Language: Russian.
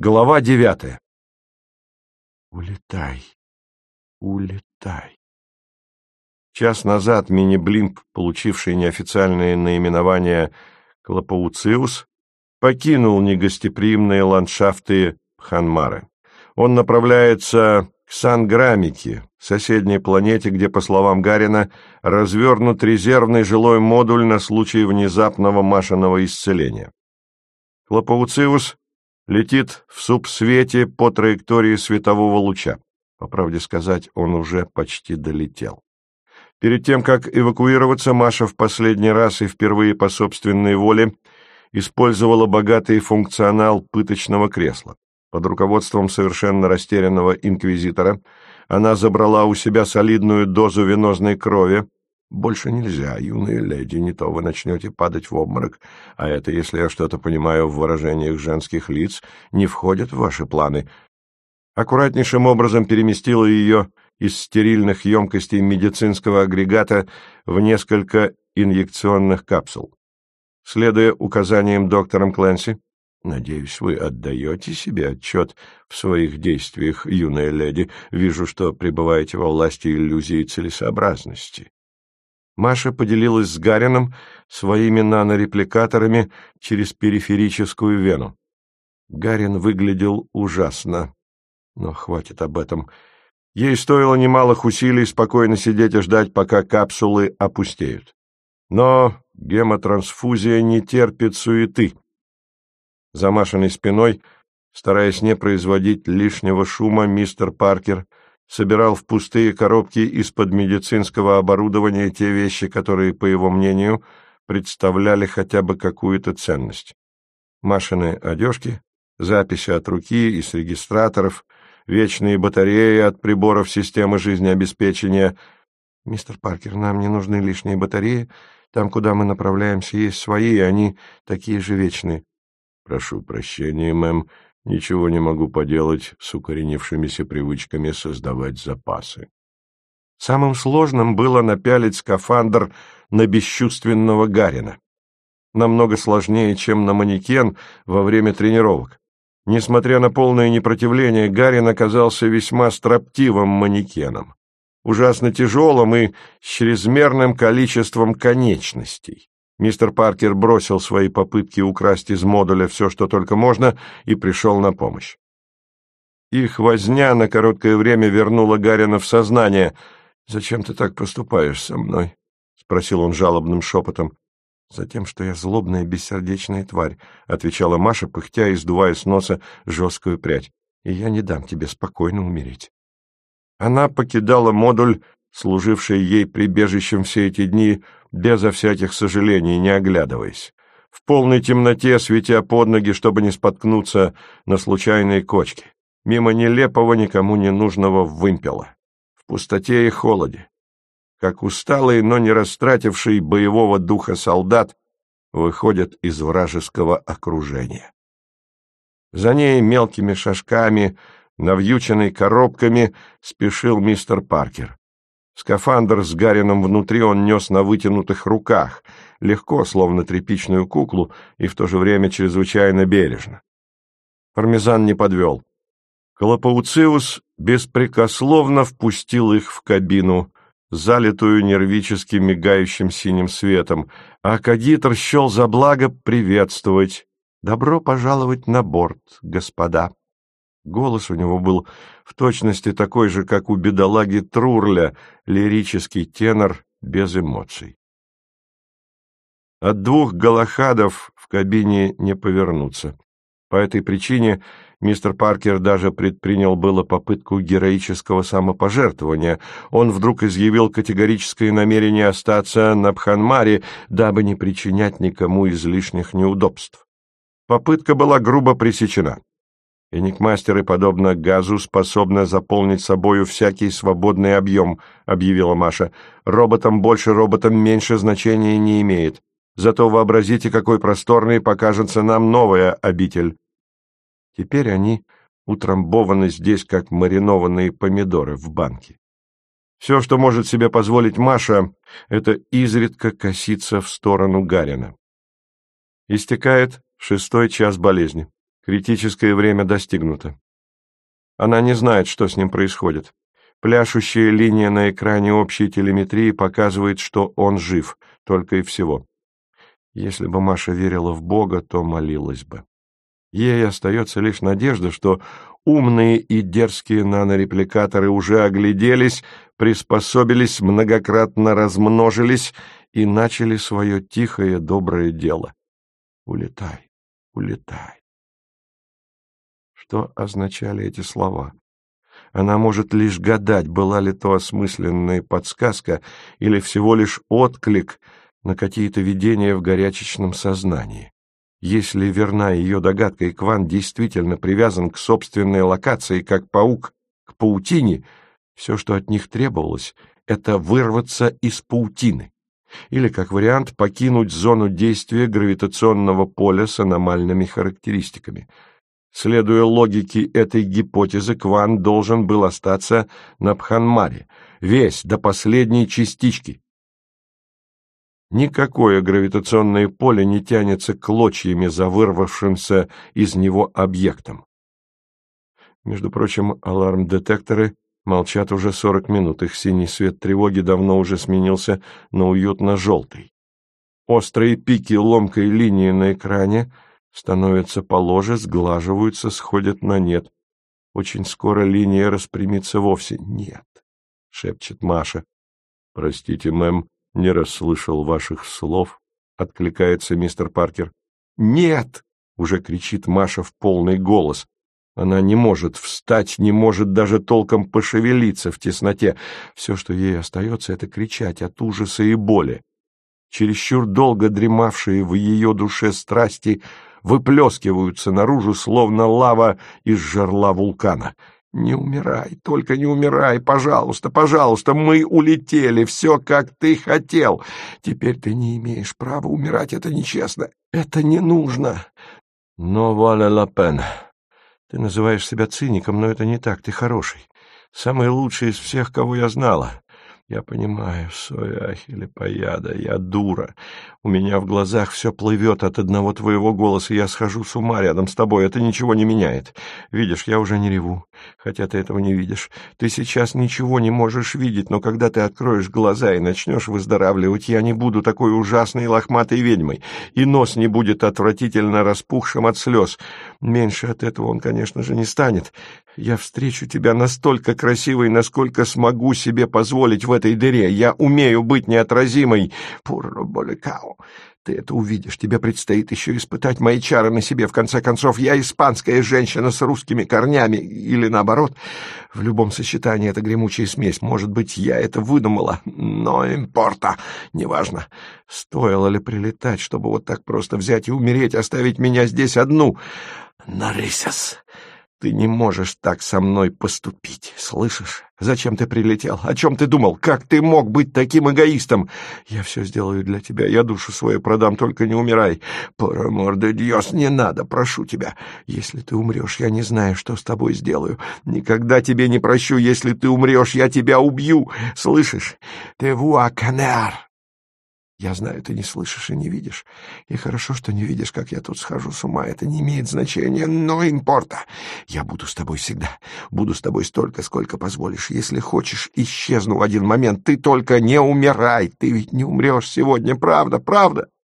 Глава 9. Улетай, улетай. Час назад мини-блимп, получивший неофициальное наименование Клопоуциус, покинул негостеприимные ландшафты Пханмары. Он направляется к Санграмике, соседней планете, где, по словам Гарина, развернут резервный жилой модуль на случай внезапного Машиного исцеления. Клопоуциус летит в субсвете по траектории светового луча. По правде сказать, он уже почти долетел. Перед тем, как эвакуироваться, Маша в последний раз и впервые по собственной воле использовала богатый функционал пыточного кресла. Под руководством совершенно растерянного инквизитора она забрала у себя солидную дозу венозной крови. «Больше нельзя, юная леди, не то вы начнете падать в обморок, а это, если я что-то понимаю в выражениях женских лиц, не входит в ваши планы». Аккуратнейшим образом переместила ее из стерильных емкостей медицинского агрегата в несколько инъекционных капсул. Следуя указаниям доктора Кленси, «Надеюсь, вы отдаете себе отчет в своих действиях, юная леди. Вижу, что пребываете во власти иллюзии целесообразности». Маша поделилась с Гарином своими нанорепликаторами через периферическую вену. Гарин выглядел ужасно, но хватит об этом. Ей стоило немалых усилий спокойно сидеть и ждать, пока капсулы опустеют. Но гемотрансфузия не терпит суеты. За Машиной спиной, стараясь не производить лишнего шума, мистер Паркер собирал в пустые коробки из-под медицинского оборудования те вещи, которые, по его мнению, представляли хотя бы какую-то ценность. Машины одежки, записи от руки и с регистраторов, вечные батареи от приборов системы жизнеобеспечения. «Мистер Паркер, нам не нужны лишние батареи. Там, куда мы направляемся, есть свои, и они такие же вечные». «Прошу прощения, мэм. Ничего не могу поделать с укоренившимися привычками создавать запасы». Самым сложным было напялить скафандр на бесчувственного Гарина. Намного сложнее, чем на манекен во время тренировок. Несмотря на полное непротивление, Гарин оказался весьма строптивым манекеном, ужасно тяжелым и с чрезмерным количеством конечностей. Мистер Паркер бросил свои попытки украсть из модуля все, что только можно, и пришел на помощь. Их возня на короткое время вернула Гарина в сознание. «Зачем ты так поступаешь со мной?» — спросил он жалобным шепотом. «Затем, что я злобная бессердечная тварь», — отвечала Маша, пыхтя и сдувая с носа жесткую прядь. «И я не дам тебе спокойно умереть». Она покидала модуль, служивший ей прибежищем все эти дни, безо всяких сожалений, не оглядываясь. В полной темноте, светя под ноги, чтобы не споткнуться на случайные кочки. Мимо нелепого, никому не нужного вымпела. В пустоте и холоде. Как усталый, но не растративший боевого духа солдат, выходят из вражеского окружения. За ней мелкими шажками, навьюченный коробками, спешил мистер Паркер. Скафандр с Гарином внутри он нес на вытянутых руках, легко, словно тряпичную куклу, и в то же время чрезвычайно бережно. Пармезан не подвел. Клопоуциус беспрекословно впустил их в кабину, залитую нервически мигающим синим светом, а Кагитр счел за благо приветствовать. «Добро пожаловать на борт, господа». Голос у него был в точности такой же, как у бедолаги Трурля, лирический тенор без эмоций. От двух галахадов в кабине не повернуться. По этой причине мистер Паркер даже предпринял было попытку героического самопожертвования. Он вдруг изъявил категорическое намерение остаться на Пханмаре, дабы не причинять никому излишних неудобств. Попытка была грубо пресечена. «Эникмастеры, подобно газу, способны заполнить собою всякий свободный объем», — объявила Маша. «Роботам больше, роботам меньше значения не имеет. Зато вообразите, какой просторной покажется нам новая обитель». Теперь они утрамбованы здесь, как маринованные помидоры в банке. Все, что может себе позволить Маша, это изредка коситься в сторону Гарина. Истекает 6-й час болезни. Критическое время достигнуто. Она не знает, что с ним происходит. Пляшущая линия на экране общей телеметрии показывает, что он жив, только и всего. Если бы Маша верила в Бога, то молилась бы. Ей остается лишь надежда, что умные и дерзкие нанорепликаторы уже огляделись, приспособились, многократно размножились и начали свое тихое доброе дело. Улетай, улетай. Что означали эти слова? Она может лишь гадать, была ли то осмысленная подсказка или всего лишь отклик на какие-то видения в горячечном сознании. Если верна ее догадка, и Кван действительно привязан к собственной локации, как паук к паутине, все, что от них требовалось, это вырваться из паутины. Или, как вариант, покинуть зону действия гравитационного поля с аномальными характеристиками. Следуя логике этой гипотезы, Кван должен был остаться на Пханмаре, весь, до последней частички. Никакое гравитационное поле не тянется клочьями за вырвавшимся из него объектом. Между прочим, аларм-детекторы молчат уже 40 минут, их синий свет тревоги давно уже сменился на уютно-желтый. Острые пики ломкой линии на экране становятся положе, сглаживаются, сходят на нет. Очень скоро линия распрямится вовсе. «Нет», — шепчет Маша. «Простите, мэм, не расслышал ваших слов», — откликается мистер Паркер. «Нет!» — уже кричит Маша в полный голос. Она не может встать, не может даже толком пошевелиться в тесноте. Все, что ей остается, — это кричать от ужаса и боли. Чересчур долго дремавшие в ее душе страсти выплескиваются наружу, словно лава из жерла вулкана. «Не умирай, только не умирай, пожалуйста, пожалуйста, мы улетели, все, как ты хотел. Теперь ты не имеешь права умирать, это нечестно, это не нужно». «Но валя ла пен. Ты называешь себя циником, но это не так, ты хороший, самый лучший из всех, кого я знала. Я понимаю, Соя Ахиллепояда, я дура. У меня в глазах все плывет от одного твоего голоса, я схожу с ума рядом с тобой, это ничего не меняет. Видишь, я уже не реву, хотя ты этого не видишь. Ты сейчас ничего не можешь видеть, но когда ты откроешь глаза и начнешь выздоравливать, я не буду такой ужасной лохматой ведьмой, и нос не будет отвратительно распухшим от слез. Меньше от этого он, конечно же, не станет. Я встречу тебя настолько красивой, насколько смогу себе позволить в этой дыре. Я умею быть неотразимой. Пурро-боликао. Ты это увидишь. Тебе предстоит еще испытать мои чары на себе. В конце концов, я испанская женщина с русскими корнями. Или наоборот. В любом сочетании это гремучая смесь. Может быть, я это выдумала. Но импорта. Неважно. Стоило ли прилетать, чтобы вот так просто взять и умереть, оставить меня здесь одну? Нарисас. Ты не можешь так со мной поступить, слышишь? Зачем ты прилетел? О чем ты думал? Как ты мог быть таким эгоистом? Я все сделаю для тебя, я душу свою продам, только не умирай. Por amor de Dios, не надо, прошу тебя. Если ты умрешь, я не знаю, что с тобой сделаю. Никогда тебе не прощу, если ты умрешь, я тебя убью. Слышишь? Te voy a caner. Я знаю, ты не слышишь и не видишь. И хорошо, что не видишь, как я тут схожу с ума. Это не имеет значения, но импорта. Я буду с тобой всегда. Буду с тобой столько, сколько позволишь. Если хочешь, исчезну в один момент. Ты только не умирай. Ты ведь не умрешь сегодня, правда, правда?